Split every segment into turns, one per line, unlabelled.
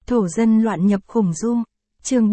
Thổ dân loạn nhập khủng du. Chương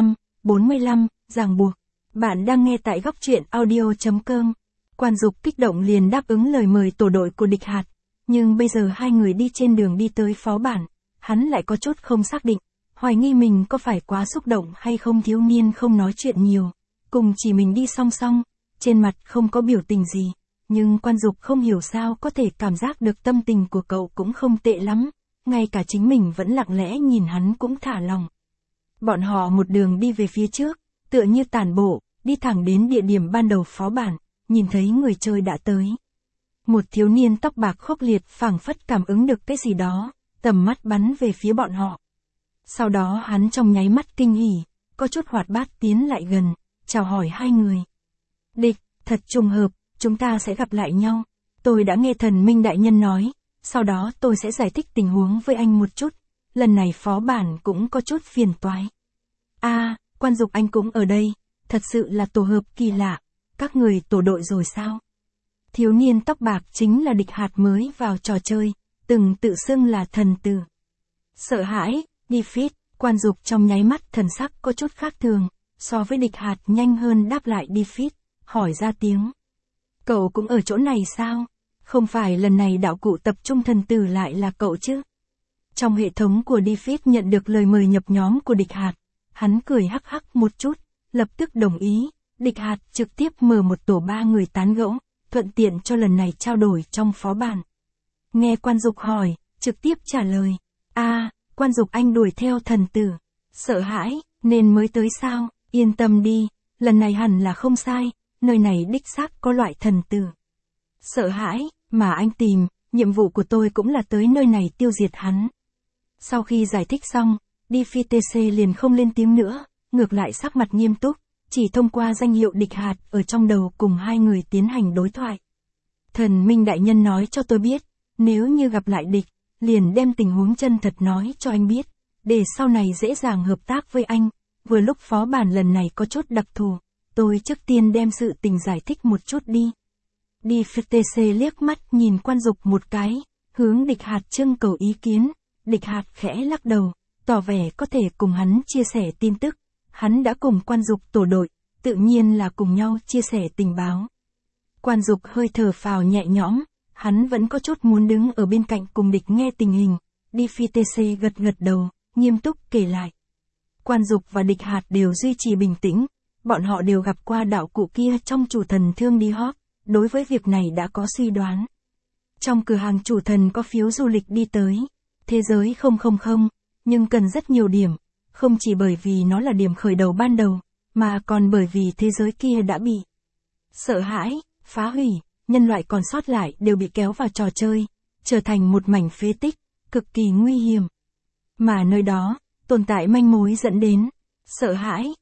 45, ràng buộc. Bạn đang nghe tại góc truyện audio.com. Quan Dục kích động liền đáp ứng lời mời tổ đội của địch hạt. Nhưng bây giờ hai người đi trên đường đi tới phó bản, hắn lại có chút không xác định. Hoài nghi mình có phải quá xúc động hay không. Thiếu niên không nói chuyện nhiều. Cùng chỉ mình đi song song, trên mặt không có biểu tình gì. Nhưng Quan Dục không hiểu sao có thể cảm giác được tâm tình của cậu cũng không tệ lắm. Ngay cả chính mình vẫn lặng lẽ nhìn hắn cũng thả lòng. Bọn họ một đường đi về phía trước, tựa như tản bộ, đi thẳng đến địa điểm ban đầu phó bản, nhìn thấy người chơi đã tới. Một thiếu niên tóc bạc khốc liệt phảng phất cảm ứng được cái gì đó, tầm mắt bắn về phía bọn họ. Sau đó hắn trong nháy mắt kinh hỉ, có chút hoạt bát tiến lại gần, chào hỏi hai người. Địch, thật trùng hợp, chúng ta sẽ gặp lại nhau. Tôi đã nghe thần minh đại nhân nói, sau đó tôi sẽ giải thích tình huống với anh một chút. Lần này phó bản cũng có chút phiền toái. Quan Dục anh cũng ở đây, thật sự là tổ hợp kỳ lạ. Các người tổ đội rồi sao? Thiếu niên tóc bạc chính là địch hạt mới vào trò chơi, từng tự xưng là thần tử. Sợ hãi, defeat, Quan Dục trong nháy mắt thần sắc có chút khác thường, so với địch hạt nhanh hơn đáp lại defeat, hỏi ra tiếng. Cậu cũng ở chỗ này sao? Không phải lần này đạo cụ tập trung thần tử lại là cậu chứ? Trong hệ thống của defeat nhận được lời mời nhập nhóm của địch hạt, hắn cười hắc hắc một chút, lập tức đồng ý. Địch hạt trực tiếp mở một tổ 3 người tán gẫu, thuận tiện cho lần này trao đổi trong phó bản. Nghe Quan Dục hỏi, trực tiếp trả lời. Quan Dục anh đuổi theo thần tử. Sợ hãi, nên mới tới sao? Yên tâm đi, lần này hẳn là không sai, nơi này đích xác có loại thần tử. Sợ hãi, mà anh tìm, nhiệm vụ của tôi cũng là tới nơi này tiêu diệt hắn. Sau khi giải thích xong, DFTC liền không lên tiếng nữa, ngược lại sắc mặt nghiêm túc, chỉ thông qua danh hiệu địch hạt ở trong đầu cùng hai người tiến hành đối thoại. Thần minh đại nhân nói cho tôi biết, nếu như gặp lại địch, liền đem tình huống chân thật nói cho anh biết, để sau này dễ dàng hợp tác với anh. Vừa lúc phó bản lần này có chút đặc thù, tôi trước tiên đem sự tình giải thích một chút đi. DFTC liếc mắt nhìn Quan Dục một cái, hướng địch hạt trưng cầu ý kiến. Địch hạt khẽ lắc đầu, tỏ vẻ có thể cùng hắn chia sẻ tin tức. Hắn đã cùng Quan Dục tổ đội, tự nhiên là cùng nhau chia sẻ tình báo. Quan Dục hơi thở phào nhẹ nhõm, hắn vẫn có chút muốn đứng ở bên cạnh cùng địch nghe tình hình. DFTC gật gật đầu, nghiêm túc kể lại. Quan Dục và địch hạt đều duy trì bình tĩnh, bọn họ đều gặp qua đạo cụ kia trong chủ thần thương đi hop, đối với việc này đã có suy đoán. Trong cửa hàng chủ thần có phiếu du lịch đi tới thế giới 000, nhưng cần rất nhiều điểm, không chỉ bởi vì nó là điểm khởi đầu ban đầu, mà còn bởi vì thế giới kia đã bị sợ hãi, phá hủy, nhân loại còn sót lại đều bị kéo vào trò chơi, trở thành một mảnh phế tích, cực kỳ nguy hiểm. Mà nơi đó, tồn tại manh mối dẫn đến sợ hãi.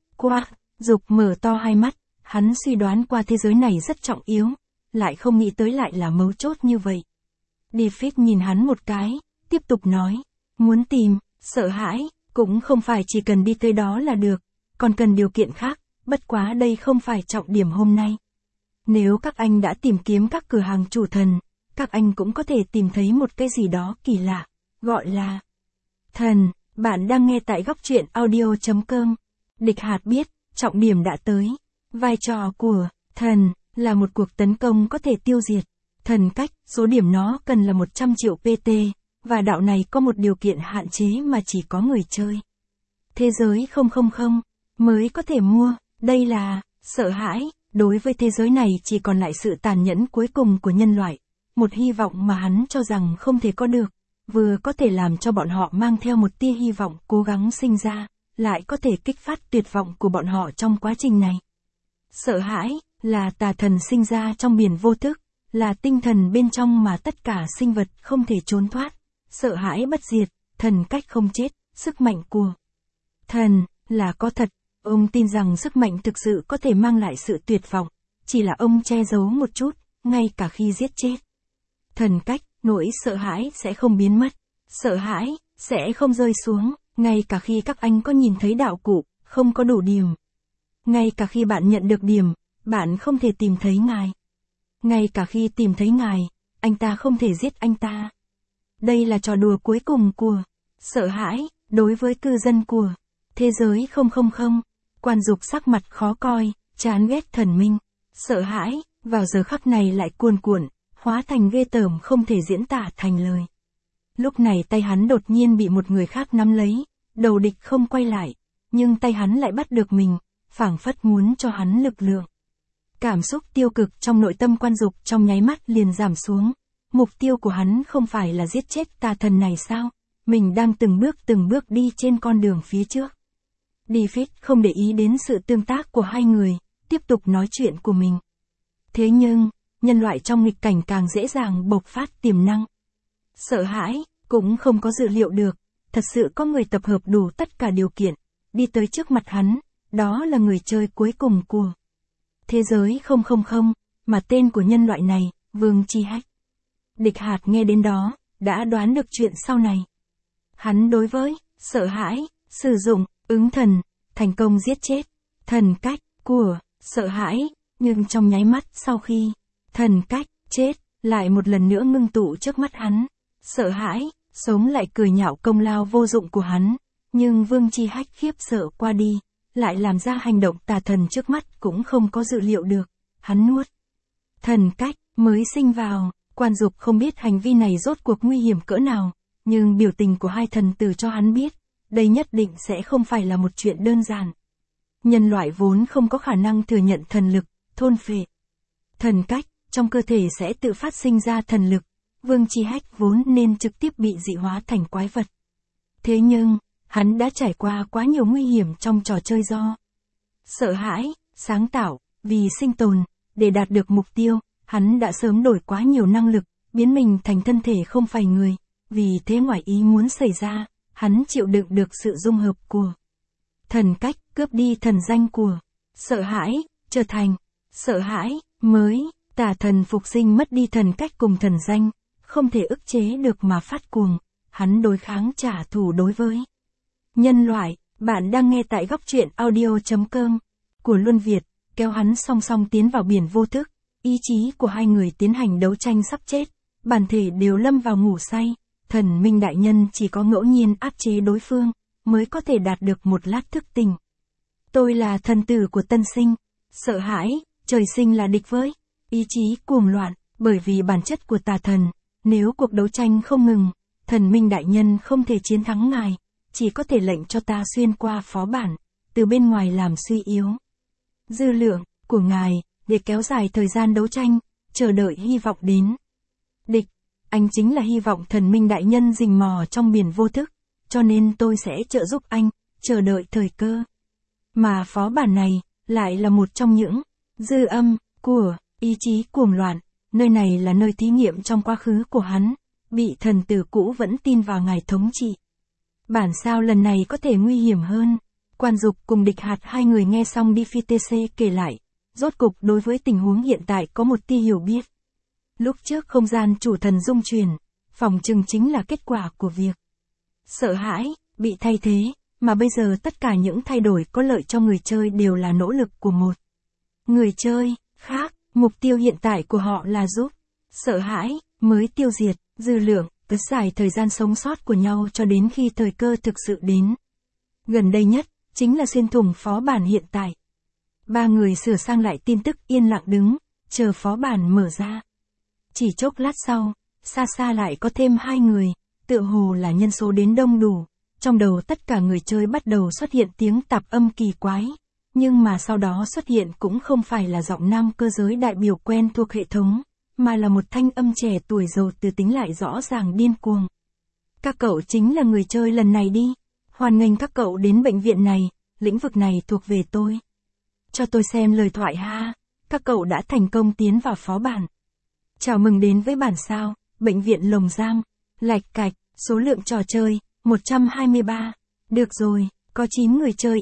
Dục mở to hai mắt, hắn suy đoán qua thế giới này rất trọng yếu, lại không nghĩ tới lại là mấu chốt như vậy. Defeat nhìn hắn một cái, tiếp tục nói, muốn tìm sợ hãi, cũng không phải chỉ cần đi tới đó là được, còn cần điều kiện khác, bất quá đây không phải trọng điểm hôm nay. Nếu các anh đã tìm kiếm các cửa hàng chủ thần, các anh cũng có thể tìm thấy một cái gì đó kỳ lạ, gọi là thần. Bạn đang nghe tại góc truyện audio.com. Địch hạt biết, trọng điểm đã tới. Vai trò của thần là một cuộc tấn công có thể tiêu diệt thần cách, số điểm nó cần là 100 triệu PT, và đạo này có một điều kiện hạn chế mà chỉ có người chơi thế giới 000 mới có thể mua. Đây là sợ hãi, đối với thế giới này chỉ còn lại sự tàn nhẫn cuối cùng của nhân loại, một hy vọng mà hắn cho rằng không thể có được, vừa có thể làm cho bọn họ mang theo một tia hy vọng cố gắng sinh ra, lại có thể kích phát tuyệt vọng của bọn họ trong quá trình này. Sợ hãi là tà thần sinh ra trong biển vô thức, là tinh thần bên trong mà tất cả sinh vật không thể trốn thoát. Sợ hãi bất diệt, thần cách không chết, sức mạnh của thần là có thật. Ông tin rằng sức mạnh thực sự có thể mang lại sự tuyệt vọng, chỉ là ông che giấu một chút, ngay cả khi giết chết. Thần cách, nỗi sợ hãi sẽ không biến mất, sợ hãi sẽ không rơi xuống, ngay cả khi các anh có nhìn thấy đạo cụ, không có đủ điểm. Ngay cả khi bạn nhận được điểm, bạn không thể tìm thấy ngài. Ngay cả khi tìm thấy ngài, anh ta không thể giết anh ta. Đây là trò đùa cuối cùng của sợ hãi, Đối với cư dân của thế giới 000, Quan Dục sắc mặt khó coi, chán ghét Thần Minh, sợ hãi, vào giờ khắc này lại cuồn cuộn, hóa thành ghê tởm không thể diễn tả thành lời. Lúc này tay hắn đột nhiên bị một người khác nắm lấy, đầu địch không quay lại, nhưng tay hắn lại bắt được mình, phảng phất muốn cho hắn lực lượng. Cảm xúc tiêu cực trong nội tâm Quan Dục trong nháy mắt liền giảm xuống. Mục tiêu của hắn không phải là giết chết tà thần này sao? Mình đang từng bước đi trên con đường phía trước. David không để ý đến sự tương tác của hai người, tiếp tục nói chuyện của mình. Thế nhưng, nhân loại trong nghịch cảnh càng dễ dàng bộc phát tiềm năng. Sợ hãi, cũng không có dự liệu được, thật sự có người tập hợp đủ tất cả điều kiện, đi tới trước mặt hắn, đó là người chơi cuối cùng của thế giới 000, mà tên của nhân loại này, Vương Chi Hách. Địch Hạt nghe đến đó, đã đoán được chuyện sau này. Hắn đối với sợ hãi, sử dụng ứng thần, thành công giết chết thần cách của sợ hãi, nhưng trong nháy mắt sau khi thần cách chết, lại một lần nữa ngưng tụ trước mắt hắn. Sợ hãi, sống lại cười nhạo công lao vô dụng của hắn, nhưng Vương Chi Hách khiếp sợ qua đi, lại làm ra hành động tà thần trước mắt cũng không có dự liệu được. Hắn nuốt thần cách mới sinh vào. Quan Dục không biết hành vi này rốt cuộc nguy hiểm cỡ nào, nhưng biểu tình của hai thần tử cho hắn biết, đây nhất định sẽ không phải là một chuyện đơn giản. Nhân loại vốn không có khả năng thừa nhận thần lực, thôn phệ thần cách, trong cơ thể sẽ tự phát sinh ra thần lực. Vương Chi Hách vốn nên trực tiếp bị dị hóa thành quái vật. Thế nhưng, hắn đã trải qua quá nhiều nguy hiểm trong trò chơi do sợ hãi, sáng tạo, vì sinh tồn, để đạt được mục tiêu. Hắn đã sớm đổi quá nhiều năng lực, biến mình thành thân thể không phải người, vì thế ngoài ý muốn xảy ra, hắn chịu đựng được sự dung hợp của thần cách, cướp đi thần danh của sợ hãi, trở thành sợ hãi mới, tà thần phục sinh mất đi thần cách cùng thần danh, không thể ức chế được mà phát cuồng, hắn đối kháng trả thù đối với nhân loại. Bạn đang nghe tại góc truyện audio.com của Luân Việt, kéo hắn song song tiến vào biển vô thức. Ý chí của hai người tiến hành đấu tranh sắp chết, bản thể đều lâm vào ngủ say, Thần Minh đại nhân chỉ có ngẫu nhiên áp chế đối phương, mới có thể đạt được một lát thức tỉnh. Tôi là thần tử của tân sinh, sợ hãi, trời sinh là địch với, ý chí cuồng loạn, bởi vì bản chất của tà thần, nếu cuộc đấu tranh không ngừng, Thần Minh đại nhân không thể chiến thắng ngài, chỉ có thể lệnh cho ta xuyên qua phó bản, từ bên ngoài làm suy yếu dư lượng của ngài, để kéo dài thời gian đấu tranh, chờ đợi hy vọng đến. Địch, anh chính là hy vọng Thần Minh đại nhân rình mò trong biển vô thức, cho nên tôi sẽ trợ giúp anh, chờ đợi thời cơ. Mà phó bản này, lại là một trong những dư âm của ý chí cuồng loạn, nơi này là nơi thí nghiệm trong quá khứ của hắn, bị thần tử cũ vẫn tin vào ngài thống trị. Bản sao lần này có thể nguy hiểm hơn. Quan Dục cùng Địch Hạt hai người nghe xong DFTC kể lại, rốt cục đối với tình huống hiện tại có một tia hiểu biết. Lúc trước không gian chủ thần dung chuyển, phỏng chừng chính là kết quả của việc sợ hãi, bị thay thế, mà bây giờ tất cả những thay đổi có lợi cho người chơi đều là nỗ lực của một người chơi khác, mục tiêu hiện tại của họ là giúp sợ hãi mới tiêu diệt dư lượng, kéo dài thời gian sống sót của nhau cho đến khi thời cơ thực sự đến. Gần đây nhất, chính là xuyên thủng phó bản hiện tại. Ba người sửa sang lại tin tức yên lặng đứng, chờ phó bản mở ra. Chỉ chốc lát sau, xa xa lại có thêm hai người, tựa hồ là nhân số đến đông đủ. Trong đầu tất cả người chơi bắt đầu xuất hiện tiếng tạp âm kỳ quái. Nhưng mà sau đó xuất hiện cũng không phải là giọng nam cơ giới đại biểu quen thuộc hệ thống, mà là một thanh âm trẻ tuổi giàu từ tính lại rõ ràng điên cuồng. Các cậu chính là người chơi lần này đi. Hoan nghênh các cậu đến bệnh viện này, lĩnh vực này thuộc về tôi. Cho tôi xem lời thoại ha, các cậu đã thành công tiến vào phó bản. Chào mừng đến với bản sao, bệnh viện Lồng Giam, lạch cạch, số lượng trò chơi, 123. Được rồi, có 9 người chơi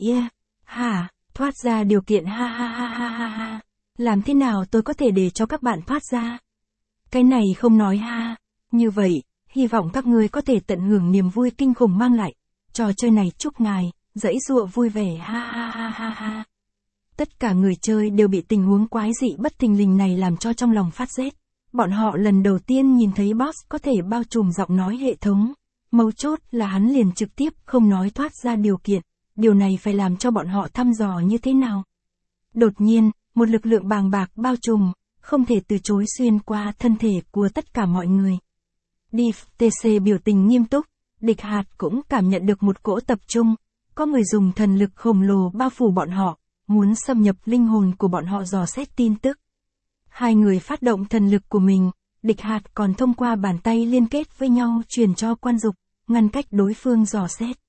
hả, thoát ra điều kiện ha ha ha ha ha ha. Làm thế nào tôi có thể để cho các bạn thoát ra? Cái này không nói ha, như vậy, hy vọng các ngươi có thể tận hưởng niềm vui kinh khủng mang lại. Trò chơi này chúc ngài, dãy dụa vui vẻ ha ha ha ha ha. Tất cả người chơi đều bị tình huống quái dị bất thình lình này làm cho trong lòng phát rét. Bọn họ lần đầu tiên nhìn thấy boss có thể bao trùm giọng nói hệ thống. Mấu chốt là hắn liền trực tiếp không nói thoát ra điều kiện, điều này phải làm cho bọn họ thăm dò như thế nào. Đột nhiên, một lực lượng bàng bạc bao trùm, không thể từ chối xuyên qua thân thể của tất cả mọi người. DFTC biểu tình nghiêm túc, Địch Hạt cũng cảm nhận được một cỗ tập trung, có người dùng thần lực khổng lồ bao phủ bọn họ, muốn xâm nhập linh hồn của bọn họ dò xét tin tức. Hai người phát động thần lực của mình, Địch Hạt còn thông qua bàn tay liên kết với nhau truyền cho Quan Dục, ngăn cách đối phương dò xét.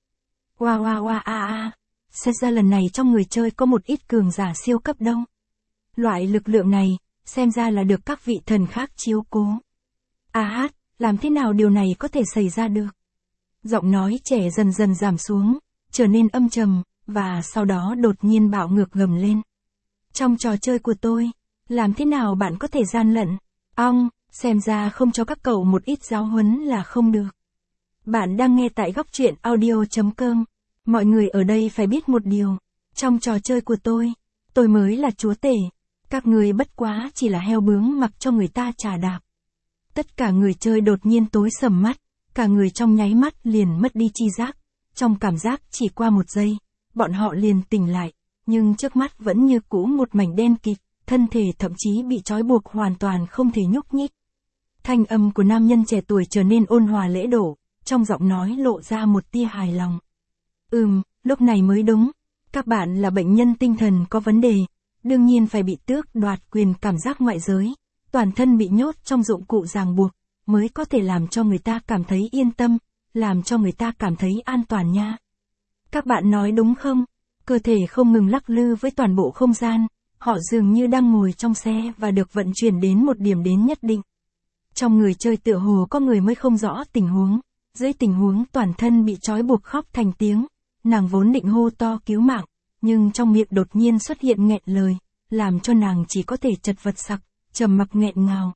Xét ra lần này trong người chơi có một ít cường giả siêu cấp đâu. Loại lực lượng này, xem ra là được các vị thần khác chiếu cố. Làm thế nào điều này có thể xảy ra được? Giọng nói trẻ dần dần giảm xuống, trở nên âm trầm, và sau đó đột nhiên bạo ngược gầm lên. Trong trò chơi của tôi, làm thế nào bạn có thể gian lận? Xem ra không cho các cậu một ít giáo huấn là không được. Bạn đang nghe tại góc truyện audio.com. Mọi người ở đây phải biết một điều. Trong trò chơi của tôi mới là chúa tể. Các người bất quá chỉ là heo bướng mặc cho người ta chà đạp. Tất cả người chơi đột nhiên tối sầm mắt, cả người trong nháy mắt liền mất đi chi giác. Trong cảm giác chỉ qua một giây, bọn họ liền tỉnh lại, nhưng trước mắt vẫn như cũ một mảnh đen kịt, thân thể thậm chí bị trói buộc hoàn toàn không thể nhúc nhích. Thanh âm của nam nhân trẻ tuổi trở nên ôn hòa lễ độ, trong giọng nói lộ ra một tia hài lòng. Lúc này mới đúng, các bạn là bệnh nhân tinh thần có vấn đề, đương nhiên phải bị tước đoạt quyền cảm giác ngoại giới, toàn thân bị nhốt trong dụng cụ ràng buộc, mới có thể làm cho người ta cảm thấy yên tâm, làm cho người ta cảm thấy an toàn nha. Các bạn nói đúng không? Cơ thể không ngừng lắc lư với toàn bộ không gian, họ dường như đang ngồi trong xe và được vận chuyển đến một điểm đến nhất định. Trong người chơi tựa hồ có người mới không rõ tình huống, dưới tình huống toàn thân bị trói buộc khóc thành tiếng, nàng vốn định hô to cứu mạng, nhưng trong miệng đột nhiên xuất hiện nghẹn lời, làm cho nàng chỉ có thể chật vật sặc, trầm mặc nghẹn ngào.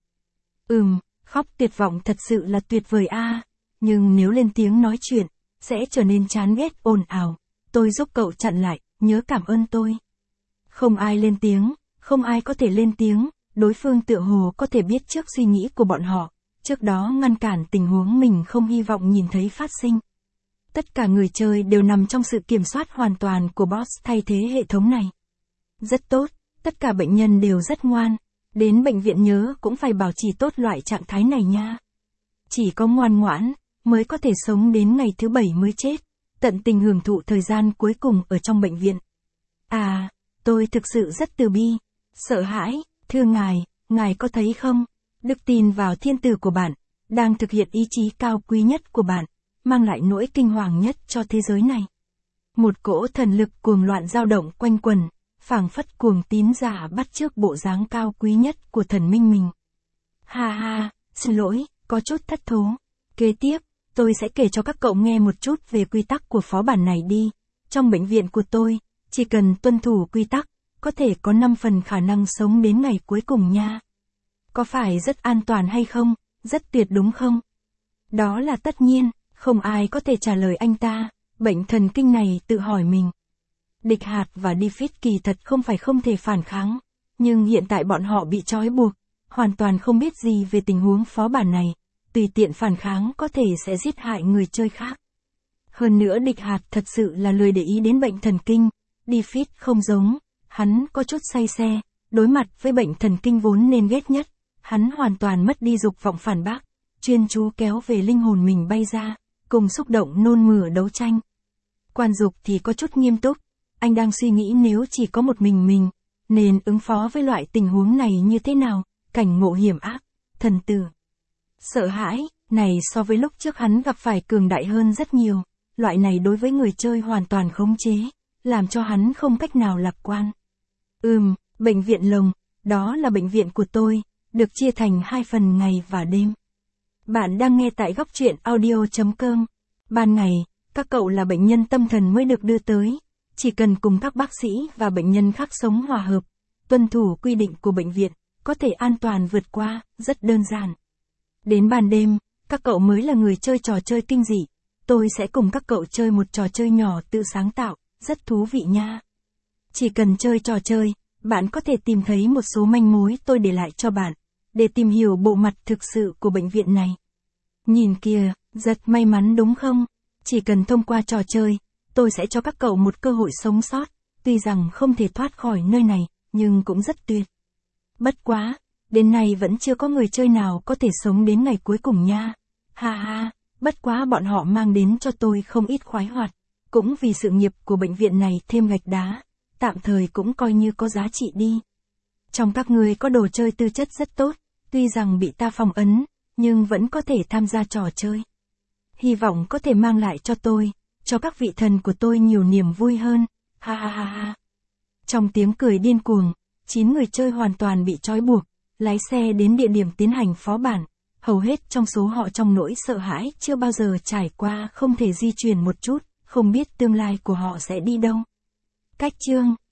Khóc tuyệt vọng thật sự là tuyệt vời nhưng nếu lên tiếng nói chuyện, sẽ trở nên chán ghét ồn ào. Tôi giúp cậu chặn lại, nhớ cảm ơn tôi. Không ai lên tiếng, không ai có thể lên tiếng, đối phương tựa hồ có thể biết trước suy nghĩ của bọn họ, trước đó ngăn cản tình huống mình không hy vọng nhìn thấy phát sinh. Tất cả người chơi đều nằm trong sự kiểm soát hoàn toàn của boss thay thế hệ thống này. Rất tốt, tất cả bệnh nhân đều rất ngoan, đến bệnh viện nhớ cũng phải bảo trì tốt loại trạng thái này nha. Chỉ có ngoan ngoãn, mới có thể sống đến ngày thứ 7 mới chết, tận tình hưởng thụ thời gian cuối cùng ở trong bệnh viện. Tôi thực sự rất từ bi, sợ hãi, thưa ngài có thấy không? Đức tin vào thiên tử của bạn, đang thực hiện ý chí cao quý nhất của bạn, mang lại nỗi kinh hoàng nhất cho thế giới này. Một cỗ thần lực cuồng loạn dao động quanh quần, phảng phất cuồng tín giả bắt chước bộ dáng cao quý nhất của thần minh mình. Xin lỗi, có chút thất thố. Kế tiếp, tôi sẽ kể cho các cậu nghe một chút về quy tắc của phó bản này đi. Trong bệnh viện của tôi, chỉ cần tuân thủ quy tắc, có thể có 5 phần khả năng sống đến ngày cuối cùng nha. Có phải rất an toàn hay không? Rất tuyệt đúng không? Đó là tất nhiên, không ai có thể trả lời anh ta, bệnh thần kinh này tự hỏi mình. Địch Hạt và Defeat kỳ thật không phải không thể phản kháng, nhưng hiện tại bọn họ bị trói buộc, hoàn toàn không biết gì về tình huống phó bản này, tùy tiện phản kháng có thể sẽ giết hại người chơi khác. Hơn nữa Địch Hạt thật sự là lười để ý đến bệnh thần kinh, Defeat không giống, hắn có chút say xe, đối mặt với bệnh thần kinh vốn nên ghét nhất, hắn hoàn toàn mất đi dục vọng phản bác, chuyên chú kéo về linh hồn mình bay ra, cùng xúc động nôn mửa đấu tranh. Quan Dục thì có chút nghiêm túc, anh đang suy nghĩ nếu chỉ có một mình, nên ứng phó với loại tình huống này như thế nào, cảnh ngộ hiểm ác, thần tử. Sợ hãi, này so với lúc trước hắn gặp phải cường đại hơn rất nhiều, loại này đối với người chơi hoàn toàn khống chế, làm cho hắn không cách nào lạc quan. Bệnh viện Lồng, đó là bệnh viện của tôi, được chia thành 2 phần ngày và đêm. Bạn đang nghe tại góc truyện audio.com. Ban ngày, các cậu là bệnh nhân tâm thần mới được đưa tới, chỉ cần cùng các bác sĩ và bệnh nhân khác sống hòa hợp, tuân thủ quy định của bệnh viện, có thể an toàn vượt qua, rất đơn giản. Đến ban đêm, các cậu mới là người chơi trò chơi kinh dị, tôi sẽ cùng các cậu chơi một trò chơi nhỏ tự sáng tạo, rất thú vị nha. Chỉ cần chơi trò chơi, bạn có thể tìm thấy một số manh mối tôi để lại cho bạn, để tìm hiểu bộ mặt thực sự của bệnh viện này. Nhìn kìa, rất may mắn đúng không? Chỉ cần thông qua trò chơi, tôi sẽ cho các cậu một cơ hội sống sót, tuy rằng không thể thoát khỏi nơi này, nhưng cũng rất tuyệt. Bất quá, đến nay vẫn chưa có người chơi nào có thể sống đến ngày cuối cùng nha. Ha ha, bất quá bọn họ mang đến cho tôi không ít khoái hoạt, cũng vì sự nghiệp của bệnh viện này thêm gạch đá, tạm thời cũng coi như có giá trị đi. Trong các người có đồ chơi tư chất rất tốt, tuy rằng bị ta phong ấn, nhưng vẫn có thể tham gia trò chơi. Hy vọng có thể mang lại cho tôi, cho các vị thần của tôi nhiều niềm vui hơn. Ha ha ha ha. Trong tiếng cười điên cuồng, 9 người chơi hoàn toàn bị trói buộc, lái xe đến địa điểm tiến hành phó bản. Hầu hết trong số họ trong nỗi sợ hãi chưa bao giờ trải qua không thể di chuyển một chút, không biết tương lai của họ sẽ đi đâu. Cách chương